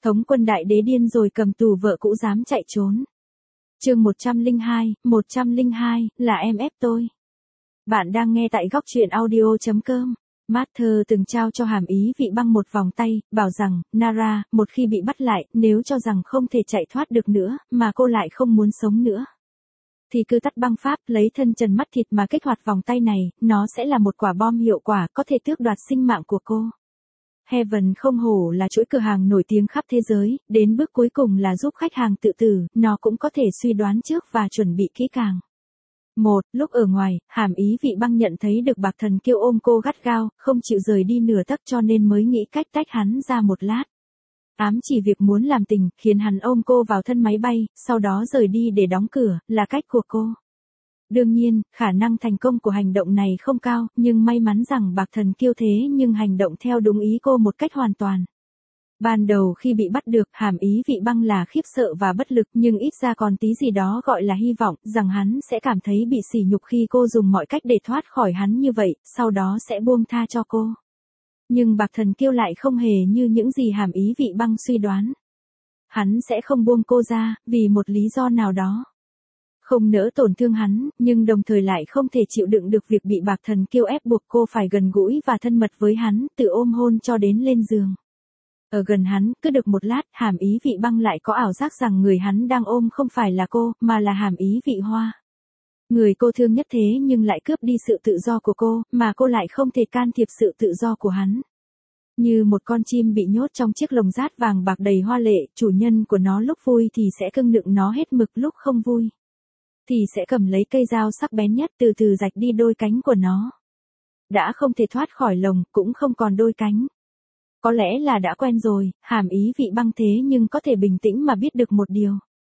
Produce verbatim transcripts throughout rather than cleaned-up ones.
Thống quân đại đế điên rồi cầm tù vợ cũ dám chạy trốn. Chương một trăm lẻ hai, một trăm lẻ hai, là em ép tôi. Bạn đang nghe tại góc truyện audio chấm com. Mather từng trao cho Hàm Ý Vị Băng một vòng tay, bảo rằng, Nara, một khi bị bắt lại, nếu cho rằng không thể chạy thoát được nữa, mà cô lại không muốn sống nữa, thì cứ tắt băng pháp, lấy thân trần mắt thịt mà kích hoạt vòng tay này, nó sẽ là một quả bom hiệu quả có thể tước đoạt sinh mạng của cô. Heaven không hổ là chuỗi cửa hàng nổi tiếng khắp thế giới, đến bước cuối cùng là giúp khách hàng tự tử, nó cũng có thể suy đoán trước và chuẩn bị kỹ càng. Một, lúc ở ngoài, Hàm Ý Vị Băng nhận thấy được Bạc Thần Kiêu ôm cô gắt gao, không chịu rời đi nửa tấc cho nên mới nghĩ cách tách hắn ra một lát. Ám chỉ việc muốn làm tình, khiến hắn ôm cô vào thân máy bay, sau đó rời đi để đóng cửa, là cách của cô. Đương nhiên, khả năng thành công của hành động này không cao, nhưng may mắn rằng Bạc Thần Kiêu thế nhưng hành động theo đúng ý cô một cách hoàn toàn. Ban đầu khi bị bắt được, Hàm Ý Vị Băng là khiếp sợ và bất lực, nhưng ít ra còn tí gì đó gọi là hy vọng, rằng hắn sẽ cảm thấy bị sỉ nhục khi cô dùng mọi cách để thoát khỏi hắn như vậy, sau đó sẽ buông tha cho cô. Nhưng Bạc Thần Kiêu lại không hề như những gì Hàm Ý Vị Băng suy đoán. Hắn sẽ không buông cô ra, vì một lý do nào đó. Không nỡ tổn thương hắn, nhưng đồng thời lại không thể chịu đựng được việc bị Bạc Thần Kiêu ép buộc cô phải gần gũi và thân mật với hắn, từ ôm hôn cho đến lên giường. Ở gần hắn, cứ được một lát, Hàm Ý Vị Băng lại có ảo giác rằng người hắn đang ôm không phải là cô, mà là Hàm Ý Vị Hoa. Người cô thương nhất thế nhưng lại cướp đi sự tự do của cô, mà cô lại không thể can thiệp sự tự do của hắn. Như một con chim bị nhốt trong chiếc lồng dát vàng bạc đầy hoa lệ, chủ nhân của nó lúc vui thì sẽ cưng nựng nó hết mực, lúc không vui thì sẽ cầm lấy cây dao sắc bén nhất từ từ rạch đi đôi cánh của nó. Đã không thể thoát khỏi lồng, cũng không còn đôi cánh. Có lẽ là đã quen rồi, Hàm Ý Vị Băng thế nhưng có thể bình tĩnh mà biết được một điều.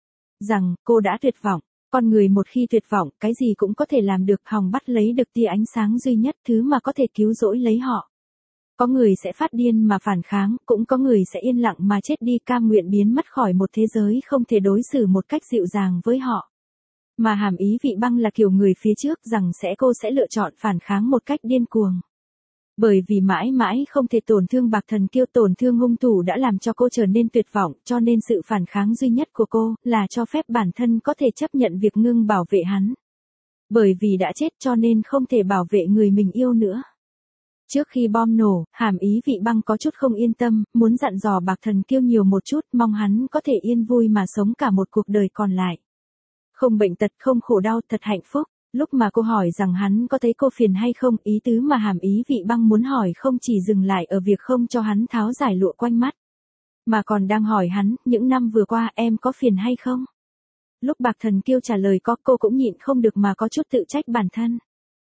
Rằng, cô đã tuyệt vọng. Con người một khi tuyệt vọng, cái gì cũng có thể làm được, hòng bắt lấy được tia ánh sáng duy nhất, thứ mà có thể cứu rỗi lấy họ. Có người sẽ phát điên mà phản kháng, cũng có người sẽ yên lặng mà chết đi, cam nguyện biến mất khỏi một thế giới không thể đối xử một cách dịu dàng với họ. Mà Hàm Ý Vị Băng là kiểu người phía trước, rằng sẽ cô sẽ lựa chọn phản kháng một cách điên cuồng. Bởi vì mãi mãi không thể tổn thương Bạc Thần Kiêu, tổn thương hung thủ đã làm cho cô trở nên tuyệt vọng, cho nên sự phản kháng duy nhất của cô là cho phép bản thân có thể chấp nhận việc ngưng bảo vệ hắn. Bởi vì đã chết cho nên không thể bảo vệ người mình yêu nữa. Trước khi bom nổ, Hàm Ý Vị Băng có chút không yên tâm, muốn dặn dò Bạc Thần Kiêu nhiều một chút, mong hắn có thể yên vui mà sống cả một cuộc đời còn lại. Không bệnh tật, không khổ đau, thật hạnh phúc. Lúc mà cô hỏi rằng hắn có thấy cô phiền hay không, ý tứ mà Hàm Ý Vị Băng muốn hỏi không chỉ dừng lại ở việc không cho hắn tháo giải lụa quanh mắt, mà còn đang hỏi hắn, những năm vừa qua em có phiền hay không? Lúc Bạc Thần Kiêu trả lời có, cô cũng nhịn không được mà có chút tự trách bản thân.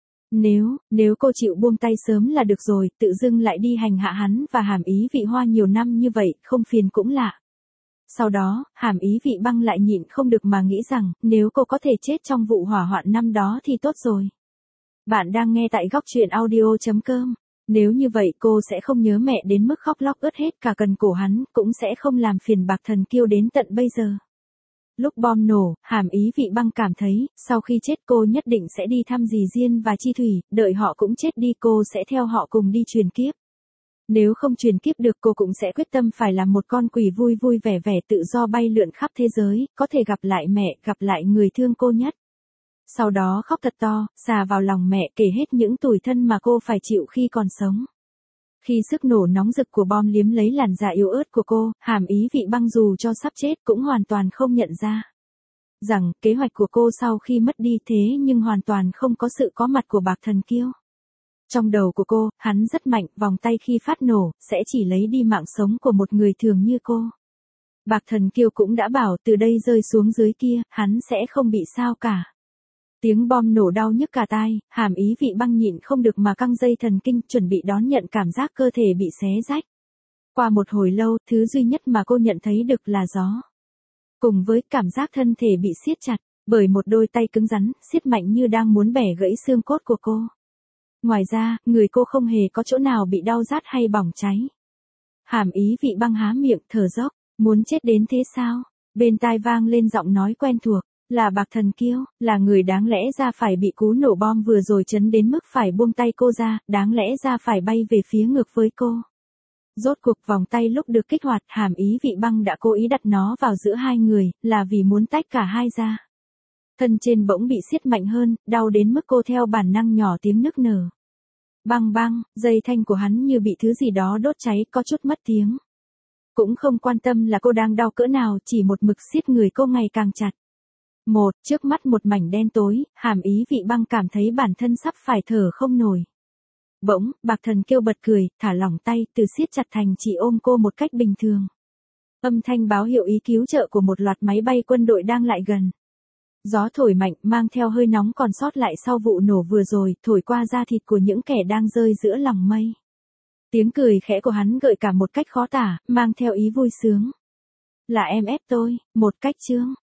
Nếu, nếu cô chịu buông tay sớm là được rồi, tự dưng lại đi hành hạ hắn và Hàm Ý Vị Hoa nhiều năm như vậy, không phiền cũng lạ. Sau đó, Hàm Ý Vị Băng lại nhịn không được mà nghĩ rằng, nếu cô có thể chết trong vụ hỏa hoạn năm đó thì tốt rồi. Bạn đang nghe tại góc truyện audio chấm com. Nếu như vậy cô sẽ không nhớ mẹ đến mức khóc lóc ướt hết cả cần cổ hắn, cũng sẽ không làm phiền Bạc Thần Kiêu đến tận bây giờ. Lúc bom nổ, Hàm Ý Vị Băng cảm thấy, sau khi chết cô nhất định sẽ đi thăm dì Diên và Chi Thủy, đợi họ cũng chết đi cô sẽ theo họ cùng đi truyền kiếp. Nếu không truyền kiếp được cô cũng sẽ quyết tâm phải làm một con quỷ vui vui vẻ vẻ tự do bay lượn khắp thế giới, có thể gặp lại mẹ, gặp lại người thương cô nhất. Sau đó khóc thật to, xà vào lòng mẹ, kể hết những tủi thân mà cô phải chịu khi còn sống. Khi sức nổ nóng rực của bom liếm lấy làn da yếu ớt của cô, Hàm Ý Vị Băng dù cho sắp chết cũng hoàn toàn không nhận ra rằng kế hoạch của cô sau khi mất đi thế nhưng hoàn toàn không có sự có mặt của Bạc Thần Kiêu. Trong đầu của cô, hắn rất mạnh, vòng tay khi phát nổ, sẽ chỉ lấy đi mạng sống của một người thường như cô. Bạc Thần Kiêu cũng đã bảo từ đây rơi xuống dưới kia, hắn sẽ không bị sao cả. Tiếng bom nổ đau nhức cả tai, Hàm Ý Vị Băng nhịn không được mà căng dây thần kinh, chuẩn bị đón nhận cảm giác cơ thể bị xé rách. Qua một hồi lâu, thứ duy nhất mà cô nhận thấy được là gió. Cùng với cảm giác thân thể bị siết chặt, bởi một đôi tay cứng rắn, siết mạnh như đang muốn bẻ gãy xương cốt của cô. Ngoài ra, người cô không hề có chỗ nào bị đau rát hay bỏng cháy. Hàm Ý Vị Băng há miệng, thở dốc, muốn chết đến thế sao? Bên tai vang lên giọng nói quen thuộc, là Bạc Thần Kiêu, là người đáng lẽ ra phải bị cú nổ bom vừa rồi chấn đến mức phải buông tay cô ra, đáng lẽ ra phải bay về phía ngược với cô. Rốt cuộc vòng tay lúc được kích hoạt, hàm ý vị băng đã cố ý đặt nó vào giữa hai người, là vì muốn tách cả hai ra. Thân trên bỗng bị siết mạnh hơn, đau đến mức cô theo bản năng nhỏ tiếng nức nở. Băng băng, dây thanh của hắn như bị thứ gì đó đốt cháy, có chút mất tiếng. Cũng không quan tâm là cô đang đau cỡ nào, chỉ một mực siết người cô ngày càng chặt. Một, trước mắt một mảnh đen tối, hàm ý vị băng cảm thấy bản thân sắp phải thở không nổi. Bỗng, Bạc Thần kêu bật cười, thả lỏng tay, từ siết chặt thành chỉ ôm cô một cách bình thường. Âm thanh báo hiệu ý cứu trợ của một loạt máy bay quân đội đang lại gần. Gió thổi mạnh, mang theo hơi nóng còn sót lại sau vụ nổ vừa rồi, thổi qua da thịt của những kẻ đang rơi giữa lòng mây. Tiếng cười khẽ của hắn gợi cảm một cách khó tả, mang theo ý vui sướng. Là em ép tôi, một cách chướng.